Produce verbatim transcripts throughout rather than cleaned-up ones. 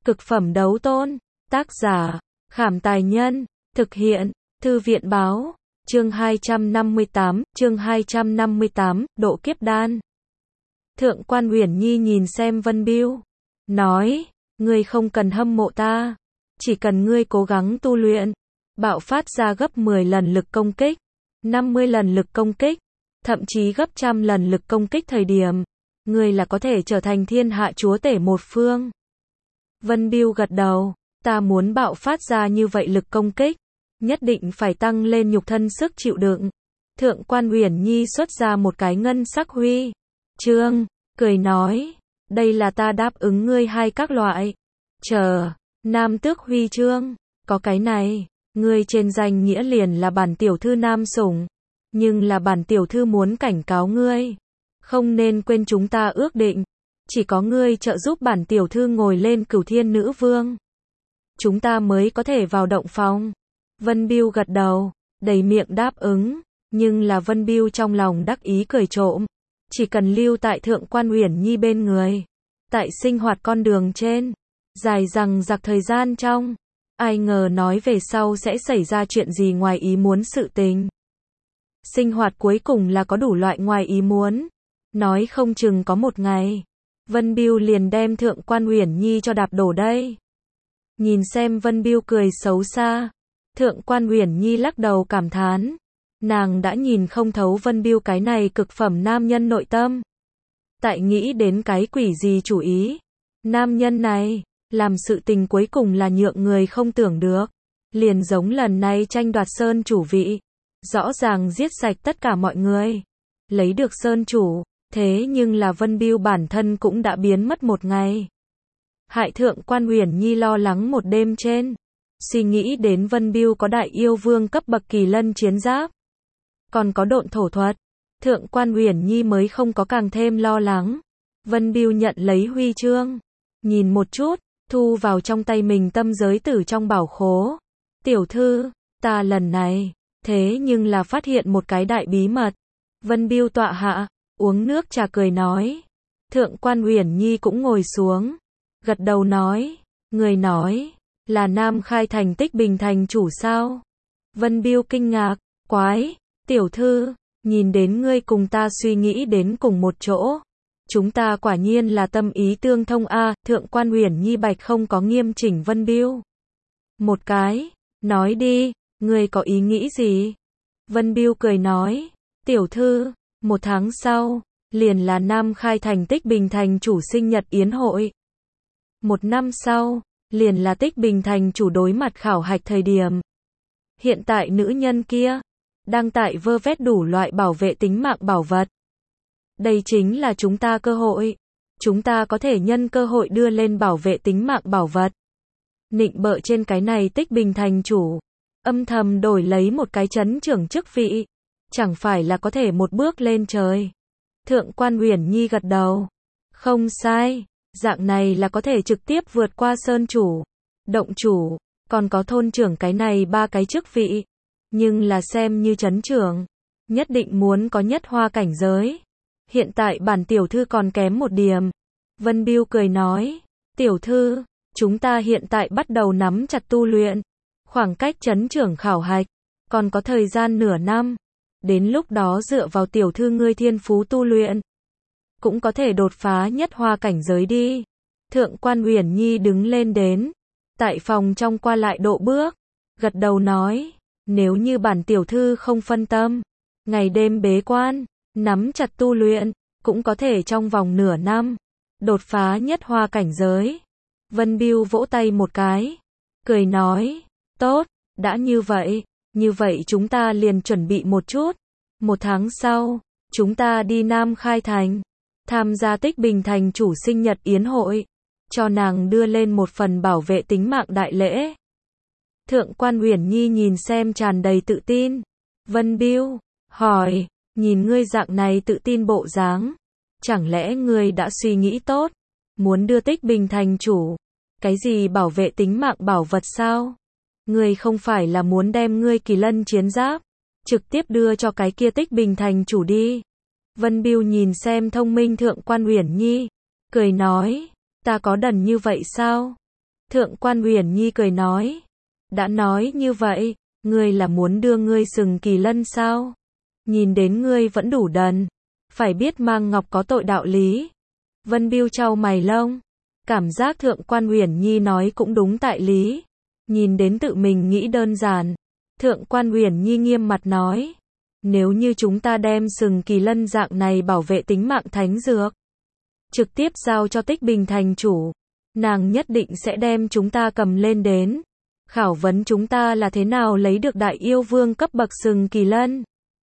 Cực phẩm đấu tôn. Tác giả, Khảm Tài Nhân. Thực hiện, Thư viện Báo. Chương hai trăm năm mươi tám, chương hai trăm năm mươi tám, độ kiếp đan. Thượng quan Uyển Nhi nhìn xem Vân Bưu, nói, ngươi không cần hâm mộ ta, chỉ cần ngươi cố gắng tu luyện, bạo phát ra gấp mười lần lực công kích, năm mươi lần lực công kích, thậm chí gấp trăm lần lực công kích thời điểm, ngươi là có thể trở thành thiên hạ chúa tể một phương. Vân Bưu gật đầu, ta muốn bạo phát ra như vậy lực công kích, nhất định phải tăng lên nhục thân sức chịu đựng. Thượng quan Uyển Nhi xuất ra một cái ngân sắc huy chương, cười nói, đây là ta đáp ứng ngươi hai các loại. Chờ, nam tước huy chương, có cái này, ngươi trên danh nghĩa liền là bản tiểu thư nam sủng, nhưng là bản tiểu thư muốn cảnh cáo ngươi, không nên quên chúng ta ước định, chỉ có ngươi trợ giúp bản tiểu thư ngồi lên cửu thiên nữ vương, chúng ta mới có thể vào động phòng. Vân Bưu gật đầu, đầy miệng đáp ứng, nhưng là Vân Bưu trong lòng đắc ý cười trộm, chỉ cần lưu tại Thượng quan Uyển Nhi bên người, tại sinh hoạt con đường trên, dài dằng dặc thời gian trong, ai ngờ nói về sau sẽ xảy ra chuyện gì ngoài ý muốn sự tình. Sinh hoạt cuối cùng là có đủ loại ngoài ý muốn, nói không chừng có một ngày, Vân Bưu liền đem Thượng quan Uyển Nhi cho đạp đổ đây. Nhìn xem Vân Bưu cười xấu xa, Thượng quan Uyển Nhi lắc đầu cảm thán, nàng đã nhìn không thấu Vân Bưu cái này cực phẩm nam nhân nội tâm. Tại nghĩ đến cái quỷ gì chủ ý, nam nhân này, làm sự tình cuối cùng là nhượng người không tưởng được, liền giống lần này tranh đoạt sơn chủ vị, rõ ràng giết sạch tất cả mọi người, lấy được sơn chủ, thế nhưng là Vân Bưu bản thân cũng đã biến mất một ngày. Hại Thượng quan Uyển Nhi lo lắng một đêm trên, suy nghĩ đến Vân Bưu có đại yêu vương cấp bậc kỳ lân chiến giáp, còn có độn thổ thuật, Thượng quan Uyển Nhi mới không có càng thêm lo lắng. Vân Bưu nhận lấy huy chương, nhìn một chút, thu vào trong tay mình tâm giới tử trong bảo khố. Tiểu thư, ta lần này, thế nhưng là phát hiện một cái đại bí mật. Vân Bưu tọa hạ, uống nước trà cười nói. Thượng quan Uyển Nhi cũng ngồi xuống, gật đầu nói, người nói, là Nam Khai thành Tích Bình thành chủ sao? Vân Bưu kinh ngạc, quái, tiểu thư, nhìn đến ngươi cùng ta suy nghĩ đến cùng một chỗ. Chúng ta quả nhiên là tâm ý tương thông a. Thượng quan Uyển Nhi bạch không có nghiêm chỉnh Vân Bưu một cái, nói đi, ngươi có ý nghĩ gì? Vân Bưu cười nói, tiểu thư, một tháng sau, liền là Nam Khai thành Tích Bình thành chủ sinh nhật yến hội. Một năm sau, liền là Tích Bình thành chủ đối mặt khảo hạch thời điểm. Hiện tại nữ nhân kia, đang tại vơ vét đủ loại bảo vệ tính mạng bảo vật. Đây chính là chúng ta cơ hội. Chúng ta có thể nhân cơ hội đưa lên bảo vệ tính mạng bảo vật. Nịnh bợ trên cái này Tích Bình thành chủ, âm thầm đổi lấy một cái chấn trưởng chức vị, chẳng phải là có thể một bước lên trời. Thượng quan Uyển Nhi gật đầu. Không sai, dạng này là có thể trực tiếp vượt qua sơn chủ, động chủ, còn có thôn trưởng cái này ba cái chức vị. Nhưng là xem như chấn trưởng, nhất định muốn có nhất hoa cảnh giới. Hiện tại bản tiểu thư còn kém một điểm. Vân Bưu cười nói, tiểu thư, chúng ta hiện tại bắt đầu nắm chặt tu luyện. Khoảng cách chấn trưởng khảo hạch, còn có thời gian nửa năm. Đến lúc đó dựa vào tiểu thư ngươi thiên phú tu luyện, cũng có thể đột phá nhất hoa cảnh giới đi. Thượng quan Uyển Nhi đứng lên đến, tại phòng trong qua lại độ bước, gật đầu nói, nếu như bản tiểu thư không phân tâm, ngày đêm bế quan, nắm chặt tu luyện, cũng có thể trong vòng nửa năm, đột phá nhất hoa cảnh giới. Vân Bưu vỗ tay một cái, cười nói, tốt, đã như vậy, như vậy chúng ta liền chuẩn bị một chút. Một tháng sau, chúng ta đi Nam Khai thành, tham gia Tích Bình thành chủ sinh nhật yến hội, cho nàng đưa lên một phần bảo vệ tính mạng đại lễ. Thượng quan Uyển Nhi nhìn xem tràn đầy tự tin. Vân Bưu hỏi, nhìn ngươi dạng này tự tin bộ dáng, chẳng lẽ ngươi đã suy nghĩ tốt, muốn đưa Tích Bình thành chủ, cái gì bảo vệ tính mạng bảo vật sao? Ngươi không phải là muốn đem ngươi kỳ lân chiến giáp, trực tiếp đưa cho cái kia Tích Bình thành chủ đi. Vân Bưu nhìn xem thông minh Thượng quan Uyển Nhi, cười nói, ta có đần như vậy sao? Thượng quan Uyển Nhi cười nói. Đã nói như vậy, ngươi là muốn đưa ngươi sừng kỳ lân sao? Nhìn đến ngươi vẫn đủ đần. Phải biết mang ngọc có tội đạo lý. Vân Biêu chau mày lông. Cảm giác thượng quan Uyển Nhi nói cũng đúng tại lý. Nhìn đến tự mình nghĩ đơn giản. Thượng quan Uyển Nhi nghiêm mặt nói. Nếu như chúng ta đem sừng kỳ lân dạng này bảo vệ tính mạng thánh dược, trực tiếp giao cho Tích Bình thành chủ, nàng nhất định sẽ đem chúng ta cầm lên đến. Khảo vấn chúng ta là thế nào lấy được đại yêu vương cấp bậc sừng kỳ lân.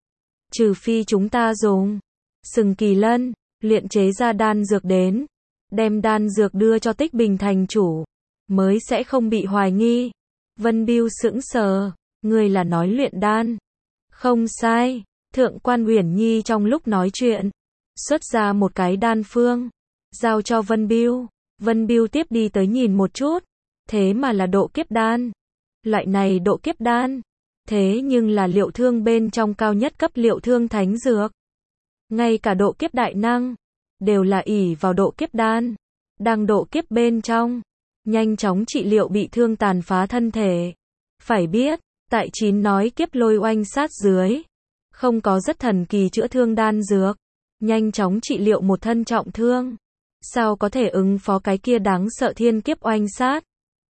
Trừ phi chúng ta dùng sừng kỳ lân, luyện chế ra đan dược đến. Đem đan dược đưa cho Tích Bình thành chủ, mới sẽ không bị hoài nghi. Vân Biêu sững sờ, ngươi là nói luyện đan. Không sai, thượng quan Uyển Nhi trong lúc nói chuyện, xuất ra một cái đan phương, giao cho Vân Biêu. Vân Biêu tiếp đi tới nhìn một chút, thế mà là độ kiếp đan. Loại này độ kiếp đan, thế nhưng là liệu thương bên trong cao nhất cấp liệu thương thánh dược. Ngay cả độ kiếp đại năng, đều là ỷ vào độ kiếp đan. Đang độ kiếp bên trong, nhanh chóng trị liệu bị thương tàn phá thân thể. Phải biết, tại chín nói kiếp lôi oanh sát dưới, không có rất thần kỳ chữa thương đan dược, nhanh chóng trị liệu một thân trọng thương. Sao có thể ứng phó cái kia đáng sợ thiên kiếp oanh sát?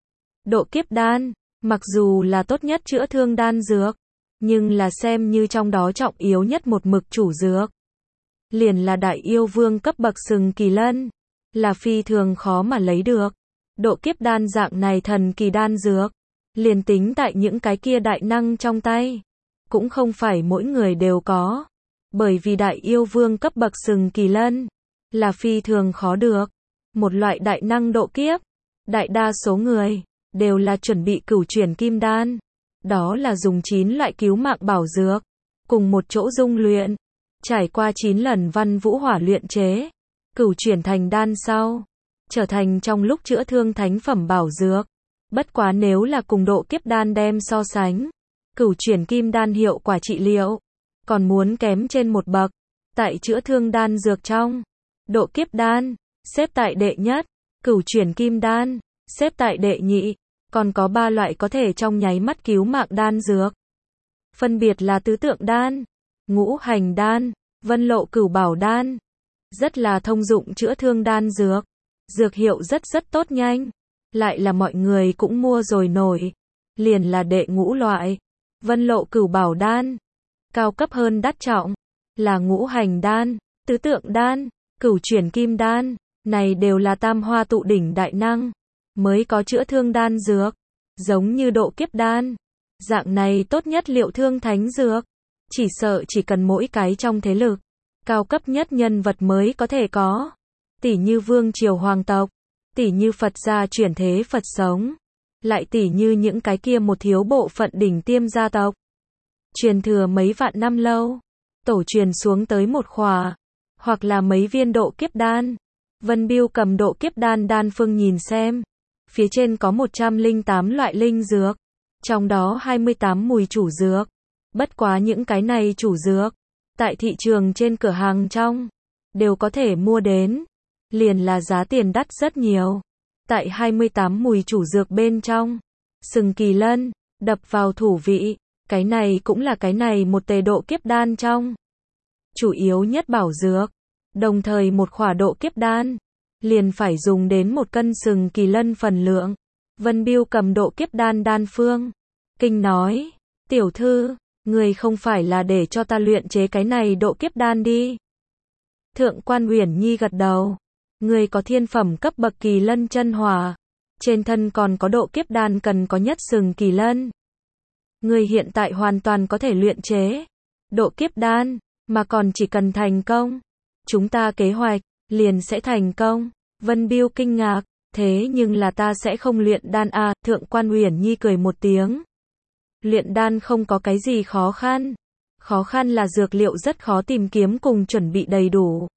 Độ kiếp đan, mặc dù là tốt nhất chữa thương đan dược, nhưng là xem như trong đó trọng yếu nhất một mực chủ dược. Liền là đại yêu vương cấp bậc sừng kỳ lân, là phi thường khó mà lấy được. Độ kiếp đan dạng này thần kỳ đan dược, liền tính tại những cái kia đại năng trong tay, cũng không phải mỗi người đều có. Bởi vì đại yêu vương cấp bậc sừng kỳ lân, là phi thường khó được. Một loại đại năng độ kiếp, đại đa số người, đều là chuẩn bị cửu chuyển kim đan. Đó là dùng chín loại cứu mạng bảo dược, cùng một chỗ dung luyện. Trải qua chín lần văn vũ hỏa luyện chế, cửu chuyển thành đan sau, trở thành trong lúc chữa thương thánh phẩm bảo dược. Bất quá nếu là cùng độ kiếp đan đem so sánh, cửu chuyển kim đan hiệu quả trị liệu, còn muốn kém trên một bậc. Tại chữa thương đan dược trong, độ kiếp đan, xếp tại đệ nhất, cửu chuyển kim đan, xếp tại đệ nhị, còn có ba loại có thể trong nháy mắt cứu mạng đan dược. Phân biệt là tứ tượng đan, ngũ hành đan, vân lộ cửu bảo đan. Rất là thông dụng chữa thương đan dược. Dược hiệu rất rất tốt nhanh. Lại là mọi người cũng mua rồi nổi. Liền là đệ ngũ loại. Vân lộ cửu bảo đan. Cao cấp hơn đắt trọng. Là ngũ hành đan, tứ tượng đan, cửu chuyển kim đan. Này đều là tam hoa tụ đỉnh đại năng. Mới có chữa thương đan dược. Giống như độ kiếp đan. Dạng này tốt nhất liệu thương thánh dược. Chỉ sợ chỉ cần mỗi cái trong thế lực, cao cấp nhất nhân vật mới có thể có. Tỷ như vương triều hoàng tộc, tỷ như Phật gia chuyển thế Phật sống, lại tỷ như những cái kia một thiếu bộ phận đỉnh tiêm gia tộc. Truyền thừa mấy vạn năm lâu, tổ truyền xuống tới một khỏa, hoặc là mấy viên độ kiếp đan. Vân Biêu cầm độ kiếp đan đan phương nhìn xem. Phía trên có một trăm lẻ tám loại linh dược, trong đó hai mươi tám mùi chủ dược. Bất quá những cái này chủ dược, tại thị trường trên cửa hàng trong, đều có thể mua đến. Liền là giá tiền đắt rất nhiều. Tại hai mươi tám mùi chủ dược bên trong, sừng kỳ lân, đập vào thủ vị, cái này cũng là cái này một tề độ kiếp đan trong. Chủ yếu nhất bảo dược, đồng thời một khỏa độ kiếp đan, liền phải dùng đến một cân sừng kỳ lân phần lượng. Vân Biêu cầm độ kiếp đan đan phương, kinh nói, tiểu thư, người không phải là để cho ta luyện chế cái này độ kiếp đan đi. Thượng quan Uyển Nhi gật đầu. Người có thiên phẩm cấp bậc kỳ lân chân hỏa. Trên thân còn có độ kiếp đan cần có nhất sừng kỳ lân. Người hiện tại hoàn toàn có thể luyện chế độ kiếp đan, mà còn chỉ cần thành công, chúng ta kế hoạch, liền sẽ thành công. Vân Biêu kinh ngạc, thế nhưng là ta sẽ không luyện đan à, Thượng quan Uyển Nhi cười một tiếng. Luyện đan không có cái gì khó khăn. Khó khăn là dược liệu rất khó tìm kiếm cùng chuẩn bị đầy đủ.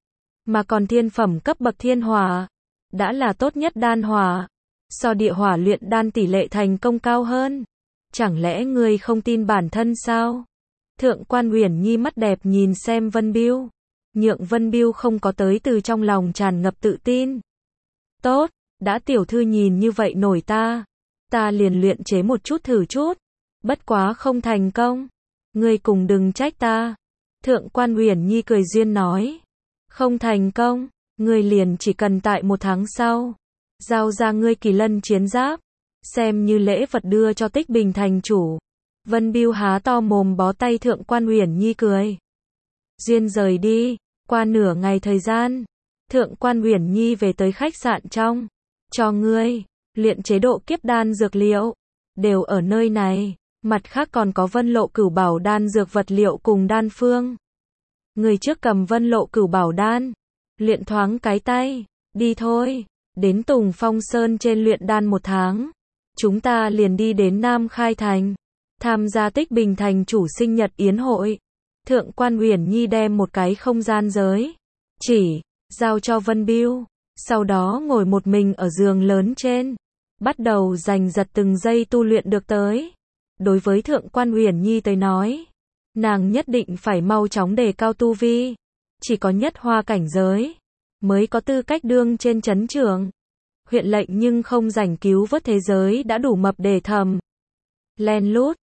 Mà còn thiên phẩm cấp bậc thiên hỏa, đã là tốt nhất đan hỏa. So địa hỏa luyện đan tỷ lệ thành công cao hơn. Chẳng lẽ ngươi không tin bản thân sao? Thượng quan Uyển Nhi mắt đẹp nhìn xem Vân Biêu. Nhượng Vân Biêu không có tới từ trong lòng tràn ngập tự tin. Tốt, đã tiểu thư nhìn như vậy nổi ta, ta liền luyện chế một chút thử chút, bất quá không thành công, ngươi cùng đừng trách ta. Thượng quan Uyển Nhi cười duyên nói, không thành công, ngươi liền chỉ cần tại một tháng sau, giao ra ngươi kỳ lân chiến giáp, xem như lễ vật đưa cho Tích Bình thành chủ. Vân Bưu há to mồm bó tay Thượng quan Uyển Nhi cười. Duyên rời đi, qua nửa ngày thời gian, Thượng quan Uyển Nhi về tới khách sạn trong, cho ngươi, luyện chế độ kiếp đan dược liệu, đều ở nơi này, mặt khác còn có Vân Lộ Cửu Bảo đan dược vật liệu cùng đan phương. Người trước cầm Vân Lộ Cửu Bảo đan, luyện thoáng cái tay, đi thôi, đến Tùng Phong Sơn trên luyện đan một tháng, chúng ta liền đi đến Nam Khai Thành, tham gia Tích Bình thành chủ sinh nhật yến hội. Thượng quan Uyển Nhi đem một cái không gian giới chỉ giao cho Vân Bưu, sau đó ngồi một mình ở giường lớn trên, bắt đầu giành giật từng giây tu luyện được tới. Đối với Thượng quan Uyển Nhi tới nói, nàng nhất định phải mau chóng đề cao tu vi, chỉ có nhất hoa cảnh giới mới có tư cách đương trên chấn trưởng. Huyện lệnh nhưng không rảnh cứu vớt thế giới đã đủ mập để thầm. Len lút